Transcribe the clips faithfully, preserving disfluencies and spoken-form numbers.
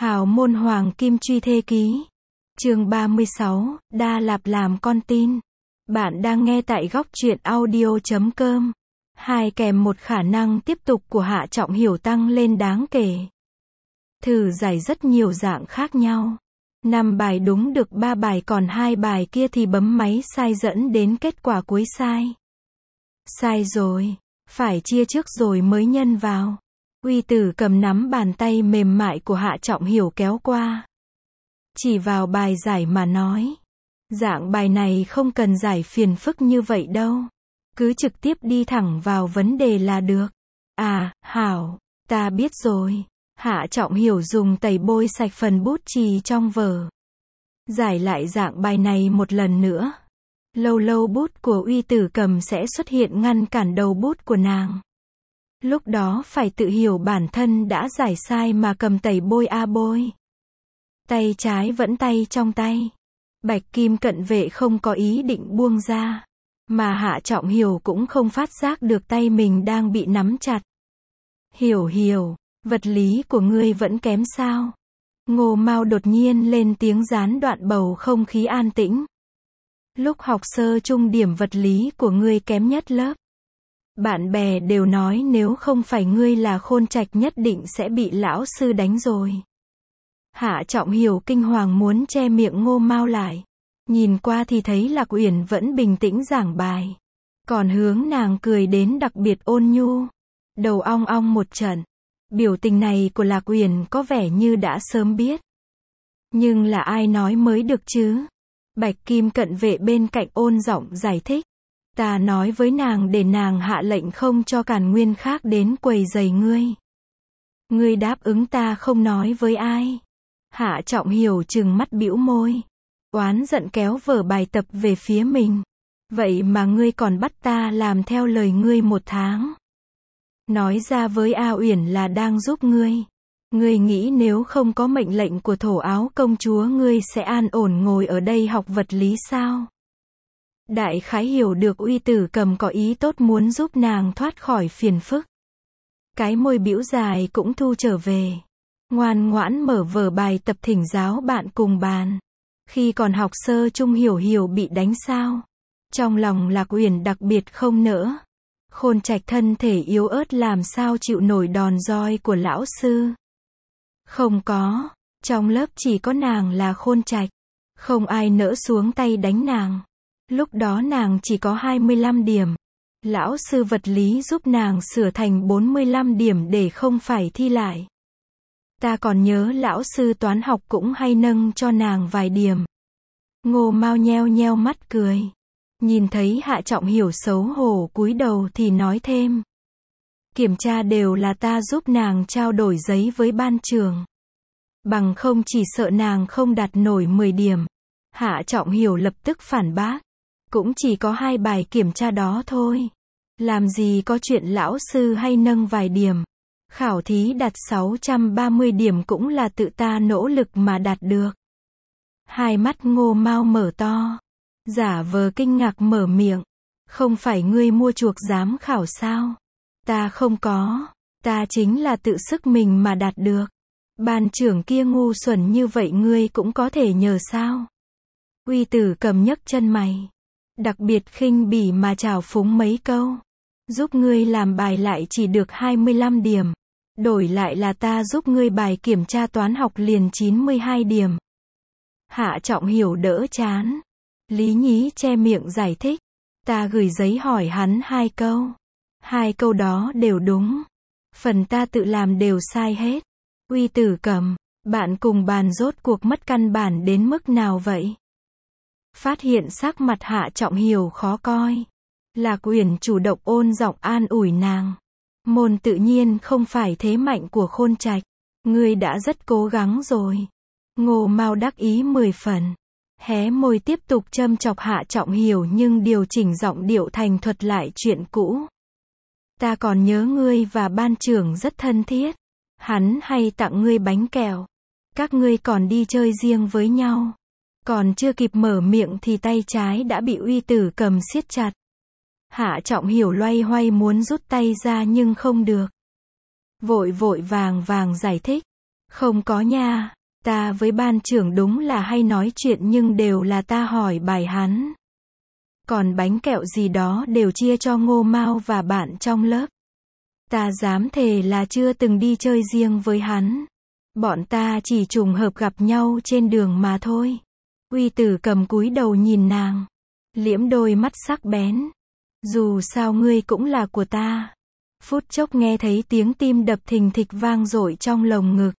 Hào môn hoàng kim truy thê ký. Chương ba mươi sáu, Đa Lạp làm con tin. Bạn đang nghe tại góc truyện audio chấm com. Hai kèm một khả năng tiếp tục của Hạ Trọng Hiểu tăng lên đáng kể. Thử giải rất nhiều dạng khác nhau. Năm bài đúng được ba bài, còn hai bài kia thì bấm máy sai dẫn đến kết quả cuối sai. Sai rồi, phải chia trước rồi mới nhân vào. Uy Tử cầm nắm bàn tay mềm mại của Hạ Trọng Hiểu kéo qua. Chỉ vào bài giải mà nói. Dạng bài này không cần giải phiền phức như vậy đâu. Cứ trực tiếp đi thẳng vào vấn đề là được. À, hảo, ta biết rồi. Hạ Trọng Hiểu dùng tẩy bôi sạch phần bút chì trong vở. Giải lại dạng bài này một lần nữa. Lâu lâu bút của Uy Tử cầm sẽ xuất hiện ngăn cản đầu bút của nàng. Lúc đó phải tự hiểu bản thân đã giải sai mà cầm tẩy bôi a bôi. Tay trái vẫn tay trong tay. Bạch Kim cận vệ không có ý định buông ra. Mà Hạ Trọng Hiểu cũng không phát giác được tay mình đang bị nắm chặt. Hiểu hiểu, vật lý của ngươi vẫn kém sao? Ngô Mao đột nhiên lên tiếng gián đoạn bầu không khí an tĩnh. Lúc học sơ trung điểm vật lý của ngươi kém nhất lớp. Bạn bè đều nói nếu không phải ngươi là khôn trạch nhất định sẽ bị lão sư đánh rồi. Hạ Trọng Hiểu kinh hoàng muốn che miệng Ngô Mao lại. Nhìn qua thì thấy Lạc Uyển vẫn bình tĩnh giảng bài. Còn hướng nàng cười đến đặc biệt ôn nhu. Đầu ong ong một trận. Biểu tình này của Lạc Uyển có vẻ như đã sớm biết. Nhưng là ai nói mới được chứ? Bạch Kim cận vệ bên cạnh ôn giọng giải thích. Ta nói với nàng để nàng hạ lệnh không cho Càn Nguyên khác đến quấy rầy ngươi. Ngươi đáp ứng ta không nói với ai. Hạ Trọng Hiểu trừng mắt bĩu môi. Oán giận kéo vở bài tập về phía mình. Vậy mà ngươi còn bắt ta làm theo lời ngươi một tháng. Nói ra với A Uyển là đang giúp ngươi. Ngươi nghĩ nếu không có mệnh lệnh của thổ áo công chúa ngươi sẽ an ổn ngồi ở đây học vật lý sao? Đại khái hiểu được Uy Tử cầm có ý tốt muốn giúp nàng thoát khỏi phiền phức. Cái môi bĩu dài cũng thu trở về. Ngoan ngoãn mở vở bài tập thỉnh giáo bạn cùng bàn. Khi còn học sơ trung Hiểu Hiểu bị đánh sao? Trong lòng Lạc Uyển đặc biệt không nỡ. Khôn trạch thân thể yếu ớt làm sao chịu nổi đòn roi của lão sư. Không có, trong lớp chỉ có nàng là khôn trạch. Không ai nỡ xuống tay đánh nàng. Lúc đó nàng chỉ có hai mươi lăm điểm. Lão sư vật lý giúp nàng sửa thành bốn mươi lăm điểm để không phải thi lại. Ta còn nhớ lão sư toán học cũng hay nâng cho nàng vài điểm. Ngô Mao nheo nheo mắt cười. Nhìn thấy Hạ Trọng Hiểu xấu hổ cúi đầu thì nói thêm. Kiểm tra đều là ta giúp nàng trao đổi giấy với ban trưởng. Bằng không chỉ sợ nàng không đạt nổi mười điểm. Hạ Trọng Hiểu lập tức phản bác. Cũng chỉ có hai bài kiểm tra đó thôi. Làm gì có chuyện lão sư hay nâng vài điểm. Khảo thí đạt sáu trăm ba mươi điểm cũng là tự ta nỗ lực mà đạt được. Hai mắt Ngô Mao mở to. Giả vờ kinh ngạc mở miệng. Không phải ngươi mua chuộc giám khảo sao? Ta không có. Ta chính là tự sức mình mà đạt được. Ban trưởng kia ngu xuẩn như vậy ngươi cũng có thể nhờ sao? Uy Tử cầm nhấc chân mày. Đặc biệt khinh bỉ mà trào phúng mấy câu. Giúp ngươi làm bài lại chỉ được hai mươi lăm điểm. Đổi lại là ta giúp ngươi bài kiểm tra toán học liền chín mươi hai điểm. Hạ Trọng Hiểu đỡ chán. Lý nhí che miệng giải thích. Ta gửi giấy hỏi hắn hai câu. Hai câu đó đều đúng. Phần ta tự làm đều sai hết. Uy Tử cầm, bạn cùng bàn rốt cuộc mất căn bản đến mức nào vậy? Phát hiện sắc mặt Hạ Trọng Hiểu khó coi. Lạc Uyển chủ động ôn giọng an ủi nàng. Môn tự nhiên không phải thế mạnh của khôn trạch. Ngươi đã rất cố gắng rồi. Ngô Mao đắc ý mười phần. Hé môi tiếp tục châm chọc Hạ Trọng Hiểu nhưng điều chỉnh giọng điệu thành thuật lại chuyện cũ. Ta còn nhớ ngươi và ban trưởng rất thân thiết. Hắn hay tặng ngươi bánh kẹo. Các ngươi còn đi chơi riêng với nhau. Còn chưa kịp mở miệng thì tay trái đã bị Uy Tử cầm siết chặt. Hạ Trọng Hiểu loay hoay muốn rút tay ra nhưng không được. Vội vội vàng vàng giải thích. Không có nha, ta với ban trưởng đúng là hay nói chuyện nhưng đều là ta hỏi bài hắn. Còn bánh kẹo gì đó đều chia cho Ngô Mao và bạn trong lớp. Ta dám thề là chưa từng đi chơi riêng với hắn. Bọn ta chỉ trùng hợp gặp nhau trên đường mà thôi. Uy Tử Cầm cúi đầu nhìn nàng, liễm đôi mắt sắc bén. Dù sao ngươi cũng là của ta. Phút chốc nghe thấy tiếng tim đập thình thịch vang dội trong lồng ngực.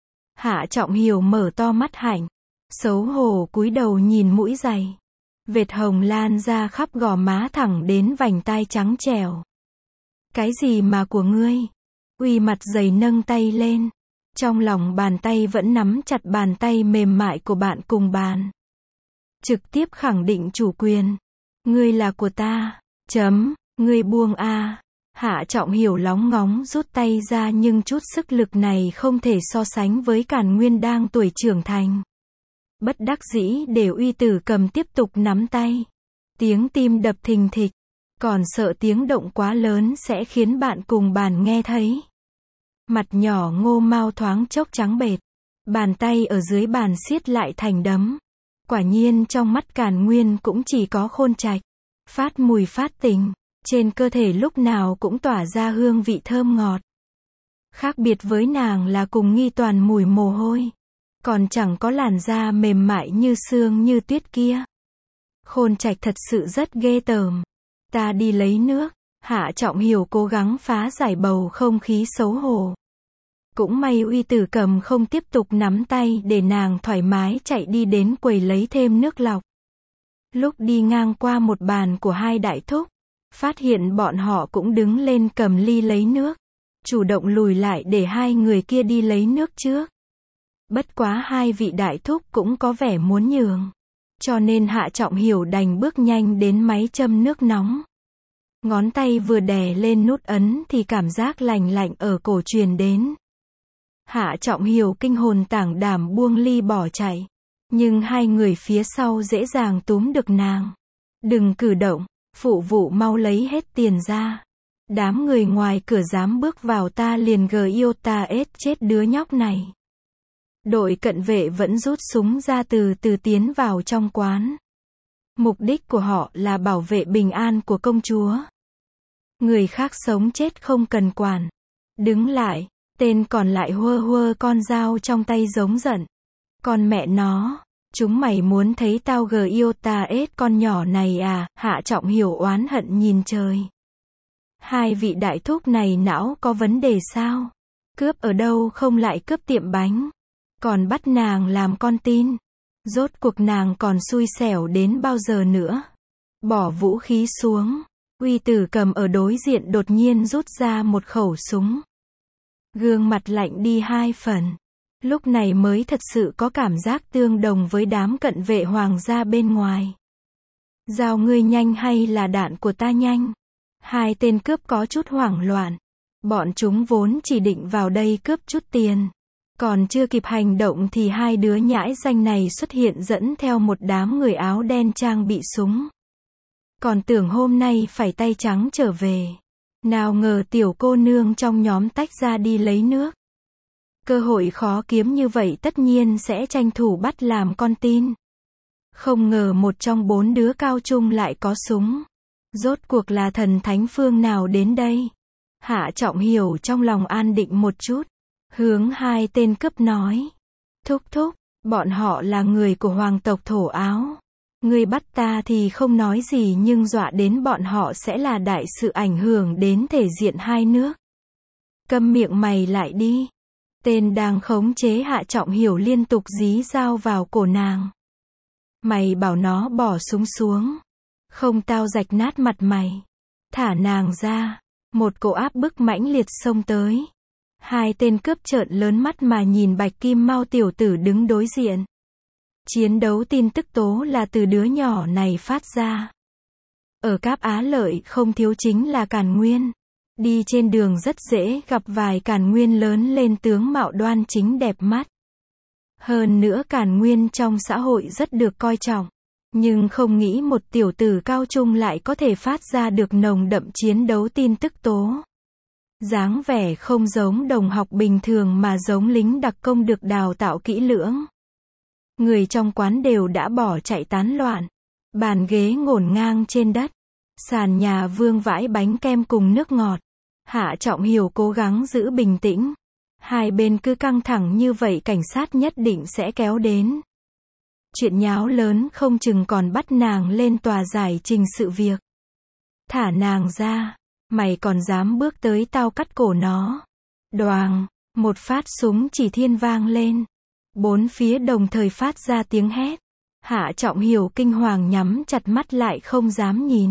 Hạ Trọng Hiểu mở to mắt hạnh, xấu hổ cúi đầu nhìn mũi giày. Vệt hồng lan ra khắp gò má thẳng đến vành tai trắng trẻo. Cái gì mà của ngươi? Uy mặt dày nâng tay lên. Trong lòng bàn tay vẫn nắm chặt bàn tay mềm mại của bạn cùng bàn. Trực tiếp khẳng định chủ quyền. Ngươi là của ta. Chấm, ngươi buông a. Hạ Trọng Hiểu lóng ngóng rút tay ra nhưng chút sức lực này không thể so sánh với Càn Nguyên đang tuổi trưởng thành. Bất đắc dĩ để Uy Tử Cầm tiếp tục nắm tay. Tiếng tim đập thình thịch. Còn sợ tiếng động quá lớn sẽ khiến bạn cùng bàn nghe thấy. Mặt nhỏ Ngô Mao thoáng chốc trắng bệch. Bàn tay ở dưới bàn siết lại thành đấm. Quả nhiên trong mắt Càn Nguyên cũng chỉ có Khôn Trạch. Phát mùi phát tình. Trên cơ thể lúc nào cũng tỏa ra hương vị thơm ngọt. Khác biệt với nàng là cùng nghi toàn mùi mồ hôi. Còn chẳng có làn da mềm mại như xương như tuyết kia. Khôn Trạch thật sự rất ghê tởm. Ta đi lấy nước. Hạ Trọng Hiểu cố gắng phá giải bầu không khí xấu hổ. Cũng may Uy Tử Cầm không tiếp tục nắm tay để nàng thoải mái chạy đi đến quầy lấy thêm nước lọc. Lúc đi ngang qua một bàn của hai đại thúc, phát hiện bọn họ cũng đứng lên cầm ly lấy nước. Chủ động lùi lại để hai người kia đi lấy nước trước. Bất quá hai vị đại thúc cũng có vẻ muốn nhường. Cho nên Hạ Trọng Hiểu đành bước nhanh đến máy châm nước nóng. Ngón tay vừa đè lên nút ấn thì cảm giác lành lạnh ở cổ truyền đến. Hạ Trọng Hiểu kinh hồn tảng đảm buông ly bỏ chạy. Nhưng hai người phía sau dễ dàng túm được nàng. Đừng cử động, phụ vụ mau lấy hết tiền ra. Đám người ngoài cửa dám bước vào ta liền gờ yêu ta ết chết đứa nhóc này. Đội cận vệ vẫn rút súng ra từ từ tiến vào trong quán. Mục đích của họ là bảo vệ bình an của công chúa. Người khác sống chết không cần quản. Đứng lại, tên còn lại huơ huơ con dao trong tay giống giận. Con mẹ nó, chúng mày muốn thấy tao gờ yêu ta ết con nhỏ này à? Hạ Trọng Hiểu oán hận nhìn trời. Hai vị đại thúc này não có vấn đề sao? Cướp ở đâu không lại cướp tiệm bánh. Còn bắt nàng làm con tin. Rốt cuộc nàng còn xui xẻo đến bao giờ nữa? Bỏ vũ khí xuống. Uy Tử Cầm ở đối diện đột nhiên rút ra một khẩu súng. Gương mặt lạnh đi hai phần. Lúc này mới thật sự có cảm giác tương đồng với đám cận vệ hoàng gia bên ngoài. Dao ngươi nhanh hay là đạn của ta nhanh? Hai tên cướp có chút hoảng loạn. Bọn chúng vốn chỉ định vào đây cướp chút tiền. Còn chưa kịp hành động thì hai đứa nhãi danh này xuất hiện dẫn theo một đám người áo đen trang bị súng. Còn tưởng hôm nay phải tay trắng trở về. Nào ngờ tiểu cô nương trong nhóm tách ra đi lấy nước. Cơ hội khó kiếm như vậy tất nhiên sẽ tranh thủ bắt làm con tin. Không ngờ một trong bốn đứa cao trung lại có súng. Rốt cuộc là thần thánh phương nào đến đây? Hạ Trọng Hiểu trong lòng an định một chút. Hướng hai tên cướp nói. Thúc thúc, bọn họ là người của hoàng tộc Thổ Áo. Ngươi bắt ta thì không nói gì nhưng dọa đến bọn họ sẽ là đại sự ảnh hưởng đến thể diện hai nước. Câm miệng mày lại đi. Tên đang khống chế Hạ Trọng Hiểu liên tục dí dao vào cổ nàng. Mày bảo nó bỏ súng xuống. Không tao rạch nát mặt mày. Thả nàng ra. Một cỗ áp bức mãnh liệt xông tới. Hai tên cướp trợn lớn mắt mà nhìn Bạch Kim Mao tiểu tử đứng đối diện. Chiến đấu tin tức tố là từ đứa nhỏ này phát ra. Ở Cáp Á Lợi không thiếu chính là Càn Nguyên. Đi trên đường rất dễ gặp vài Càn Nguyên lớn lên tướng mạo đoan chính đẹp mắt. Hơn nữa Càn Nguyên trong xã hội rất được coi trọng. Nhưng không nghĩ một tiểu tử cao trung lại có thể phát ra được nồng đậm chiến đấu tin tức tố. Dáng vẻ không giống đồng học bình thường mà giống lính đặc công được đào tạo kỹ lưỡng. Người trong quán đều đã bỏ chạy tán loạn. Bàn ghế ngổn ngang trên đất. Sàn nhà vương vãi bánh kem cùng nước ngọt. Hạ Trọng Hiểu cố gắng giữ bình tĩnh. Hai bên cứ căng thẳng như vậy cảnh sát nhất định sẽ kéo đến. Chuyện nháo lớn không chừng còn bắt nàng lên tòa giải trình sự việc. Thả nàng ra. Mày còn dám bước tới tao cắt cổ nó. Đoàng. Một phát súng chỉ thiên vang lên. Bốn phía đồng thời phát ra tiếng hét. Hạ Trọng Hiểu kinh hoàng nhắm chặt mắt lại không dám nhìn.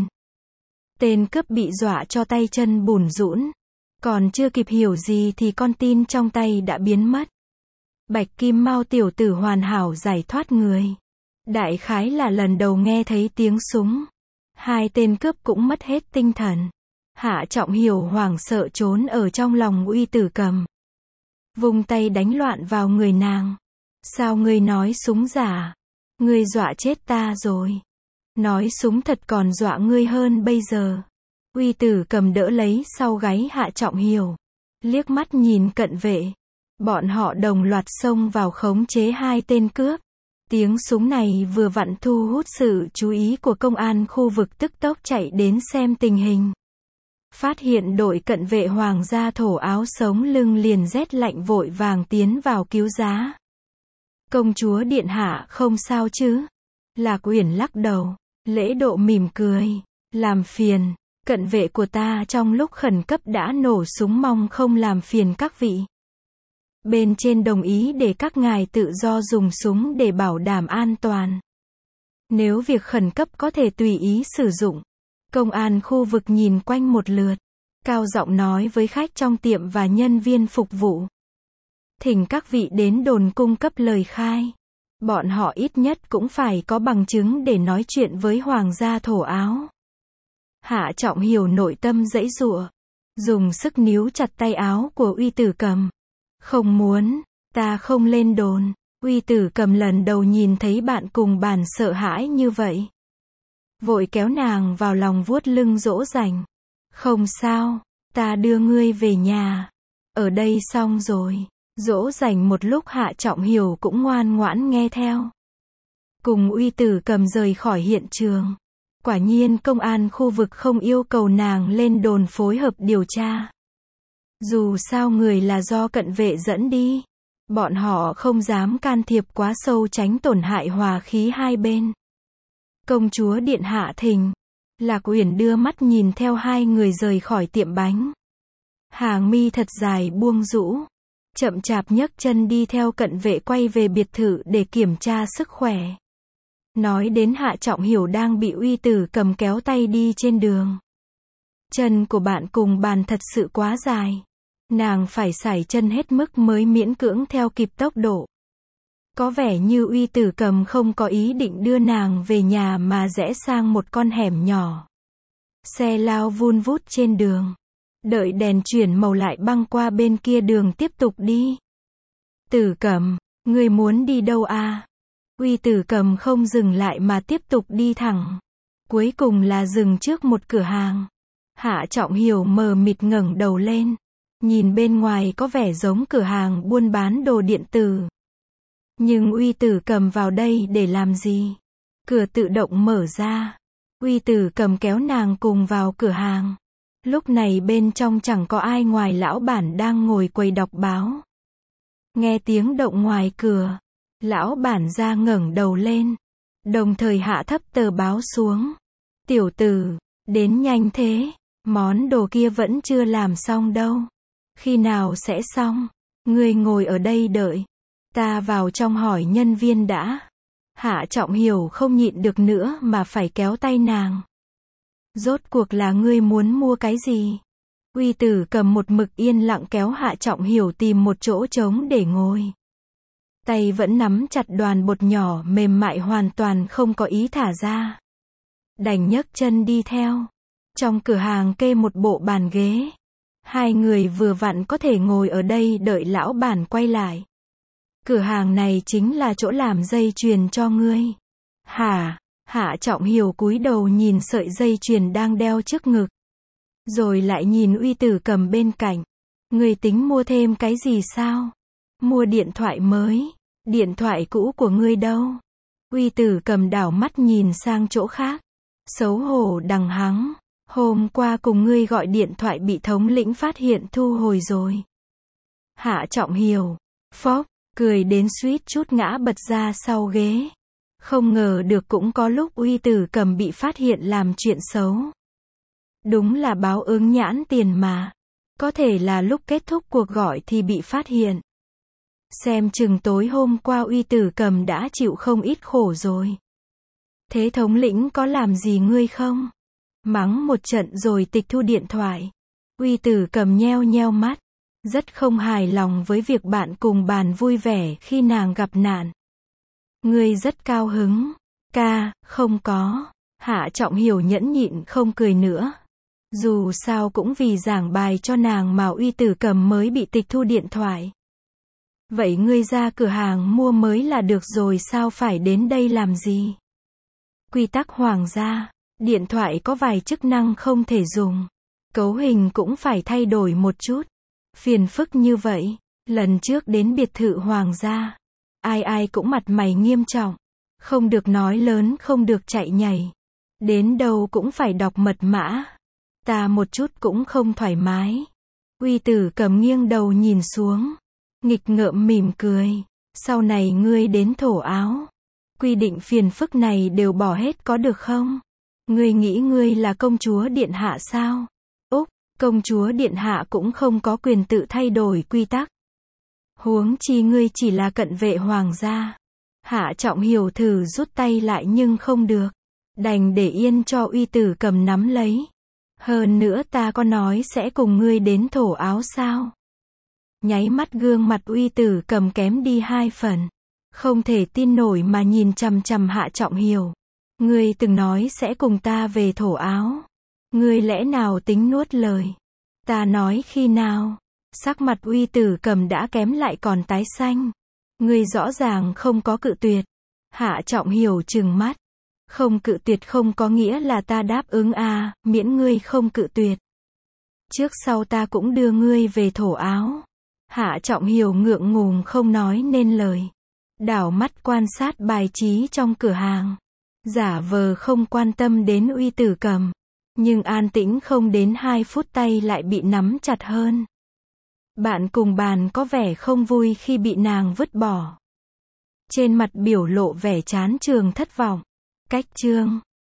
Tên cướp bị dọa cho tay chân bủn rũn. Còn chưa kịp hiểu gì thì con tin trong tay đã biến mất. Bạch Kim Mao tiểu tử hoàn hảo giải thoát người. Đại khái là lần đầu nghe thấy tiếng súng. Hai tên cướp cũng mất hết tinh thần. Hạ Trọng Hiểu hoảng sợ trốn ở trong lòng Uy Tử Cầm. Vung tay đánh loạn vào người nàng. Sao ngươi nói súng giả? Ngươi dọa chết ta rồi. Nói súng thật còn dọa ngươi hơn bây giờ. Uy Tử Cầm đỡ lấy sau gáy Hạ Trọng Hiểu. Liếc mắt nhìn cận vệ. Bọn họ đồng loạt xông vào khống chế hai tên cướp. Tiếng súng này vừa vặn thu hút sự chú ý của công an khu vực, tức tốc chạy đến xem tình hình. Phát hiện đội cận vệ hoàng gia thổ áo sống lưng liền rét lạnh vội vàng tiến vào cứu giá. Công chúa điện hạ không sao chứ? Lạc Uyển lắc đầu. Lễ Độ mỉm cười. Làm phiền. Cận vệ của ta trong lúc khẩn cấp đã nổ súng, mong không làm phiền các vị. Bên trên đồng ý để các ngài tự do dùng súng để bảo đảm an toàn. Nếu việc khẩn cấp có thể tùy ý sử dụng. Công an khu vực nhìn quanh một lượt. Cao giọng nói với khách trong tiệm và nhân viên phục vụ. Thỉnh các vị đến đồn cung cấp lời khai. Bọn họ ít nhất cũng phải có bằng chứng để nói chuyện với hoàng gia thổ áo. Hạ Trọng Hiểu nội tâm giãy giụa. Dùng sức níu chặt tay áo của Uy Tử Cầm. Không muốn, ta không lên đồn. Uy Tử Cầm lần đầu nhìn thấy bạn cùng bàn sợ hãi như vậy. Vội kéo nàng vào lòng vuốt lưng dỗ dành. Không sao, ta đưa ngươi về nhà. Ở đây xong rồi. Dỗ dành một lúc Hạ Trọng Hiểu cũng ngoan ngoãn nghe theo. Cùng Uy Tử Cầm rời khỏi hiện trường. Quả nhiên công an khu vực không yêu cầu nàng lên đồn phối hợp điều tra. Dù sao người là do cận vệ dẫn đi. Bọn họ không dám can thiệp quá sâu tránh tổn hại hòa khí hai bên. Công chúa điện hạ thỉnh. Lạc Uyển đưa mắt nhìn theo hai người rời khỏi tiệm bánh. Hàng mi thật dài buông rũ. Chậm chạp nhấc chân đi theo cận vệ quay về biệt thự để kiểm tra sức khỏe. Nói đến Hạ Trọng Hiểu đang bị Uy Tử Cầm kéo tay đi trên đường. Chân của bạn cùng bàn thật sự quá dài. Nàng phải sải chân hết mức mới miễn cưỡng theo kịp tốc độ. Có vẻ như Uy Tử Cầm không có ý định đưa nàng về nhà mà rẽ sang một con hẻm nhỏ. Xe lao vun vút trên đường. Đợi đèn chuyển màu lại băng qua bên kia đường tiếp tục đi. Tử Cầm, ngươi muốn đi đâu à? Uy Tử Cầm không dừng lại mà tiếp tục đi thẳng. Cuối cùng là dừng trước một cửa hàng. Hạ Trọng Hiểu mờ mịt ngẩng đầu lên. Nhìn bên ngoài có vẻ giống cửa hàng buôn bán đồ điện tử. Nhưng Uy Tử Cầm vào đây để làm gì? Cửa tự động mở ra. Uy Tử Cầm kéo nàng cùng vào cửa hàng. Lúc này bên trong chẳng có ai ngoài lão bản đang ngồi quầy đọc báo. Nghe tiếng động ngoài cửa. Lão bản ra ngẩng đầu lên. Đồng thời hạ thấp tờ báo xuống. Tiểu tử, đến nhanh thế. Món đồ kia vẫn chưa làm xong đâu. Khi nào sẽ xong? Ngươi ngồi ở đây đợi. Ta vào trong hỏi nhân viên đã. Hạ Trọng Hiểu không nhịn được nữa mà phải kéo tay nàng. Rốt cuộc là ngươi muốn mua cái gì? Uy Tử Cầm một mực yên lặng kéo Hạ Trọng Hiểu tìm một chỗ trống để ngồi. Tay vẫn nắm chặt đoàn bột nhỏ mềm mại hoàn toàn không có ý thả ra. Đành nhấc chân đi theo. Trong cửa hàng kê một bộ bàn ghế. Hai người vừa vặn có thể ngồi ở đây đợi lão bản quay lại. Cửa hàng này chính là chỗ làm dây chuyền cho ngươi. Hả? Hạ Trọng Hiểu cúi đầu nhìn sợi dây chuyền đang đeo trước ngực. Rồi lại nhìn Uy Tử Cầm bên cạnh. Ngươi tính mua thêm cái gì sao? Mua điện thoại mới. Điện thoại cũ của ngươi đâu? Uy Tử Cầm đảo mắt nhìn sang chỗ khác. Xấu hổ đằng hắng. Hôm qua cùng ngươi gọi điện thoại bị thống lĩnh phát hiện thu hồi rồi. Hạ Trọng Hiểu. Phốc, cười đến suýt chút ngã bật ra sau ghế. Không ngờ được cũng có lúc Uy Tử Cầm bị phát hiện làm chuyện xấu. Đúng là báo ứng nhãn tiền mà. Có thể là lúc kết thúc cuộc gọi thì bị phát hiện. Xem chừng tối hôm qua Uy Tử Cầm đã chịu không ít khổ rồi. Thế thống lĩnh có làm gì ngươi không? Mắng một trận rồi tịch thu điện thoại. Uy Tử Cầm nheo nheo mắt. Rất không hài lòng với việc bạn cùng bàn vui vẻ khi nàng gặp nạn. Ngươi rất cao hứng. Ca, không có. Hạ Trọng Hiểu nhẫn nhịn không cười nữa. Dù sao cũng vì giảng bài cho nàng mà Uy Tử Cầm mới bị tịch thu điện thoại. Vậy ngươi ra cửa hàng mua mới là được rồi, sao phải đến đây làm gì? Quy tắc hoàng gia. Điện thoại có vài chức năng không thể dùng. Cấu hình cũng phải thay đổi một chút. Phiền phức như vậy. Lần trước đến biệt thự hoàng gia. Ai ai cũng mặt mày nghiêm trọng. Không được nói lớn, không được chạy nhảy. Đến đâu cũng phải đọc mật mã. Ta một chút cũng không thoải mái. Uy Tử Cầm nghiêng đầu nhìn xuống. Nghịch ngợm mỉm cười. Sau này ngươi đến thổ áo. Quy định phiền phức này đều bỏ hết có được không? Ngươi nghĩ ngươi là công chúa điện hạ sao? Úc, công chúa điện hạ cũng không có quyền tự thay đổi quy tắc. Huống chi ngươi chỉ là cận vệ hoàng gia. Hạ Trọng Hiểu thử rút tay lại nhưng không được. Đành để yên cho Uy Tử Cầm nắm lấy. Hơn nữa ta có nói sẽ cùng ngươi đến thổ áo sao? Nháy mắt gương mặt Uy Tử Cầm kém đi hai phần. Không thể tin nổi mà nhìn chằm chằm Hạ Trọng Hiểu. Ngươi từng nói sẽ cùng ta về thổ áo. Ngươi lẽ nào tính nuốt lời? Ta nói khi nào? Sắc mặt Uy Tử Cầm đã kém lại còn tái xanh. Ngươi rõ ràng không có cự tuyệt. Hạ Trọng Hiểu trừng mắt. Không cự tuyệt không có nghĩa là ta đáp ứng à, miễn ngươi không cự tuyệt. Trước sau ta cũng đưa ngươi về thổ áo. Hạ Trọng Hiểu ngượng ngùng không nói nên lời. Đảo mắt quan sát bài trí trong cửa hàng. Giả vờ không quan tâm đến Uy Tử Cầm. Nhưng an tĩnh không đến hai phút tay lại bị nắm chặt hơn. Bạn cùng bàn có vẻ không vui khi bị nàng vứt bỏ. Trên mặt biểu lộ vẻ chán chường thất vọng. Cách chương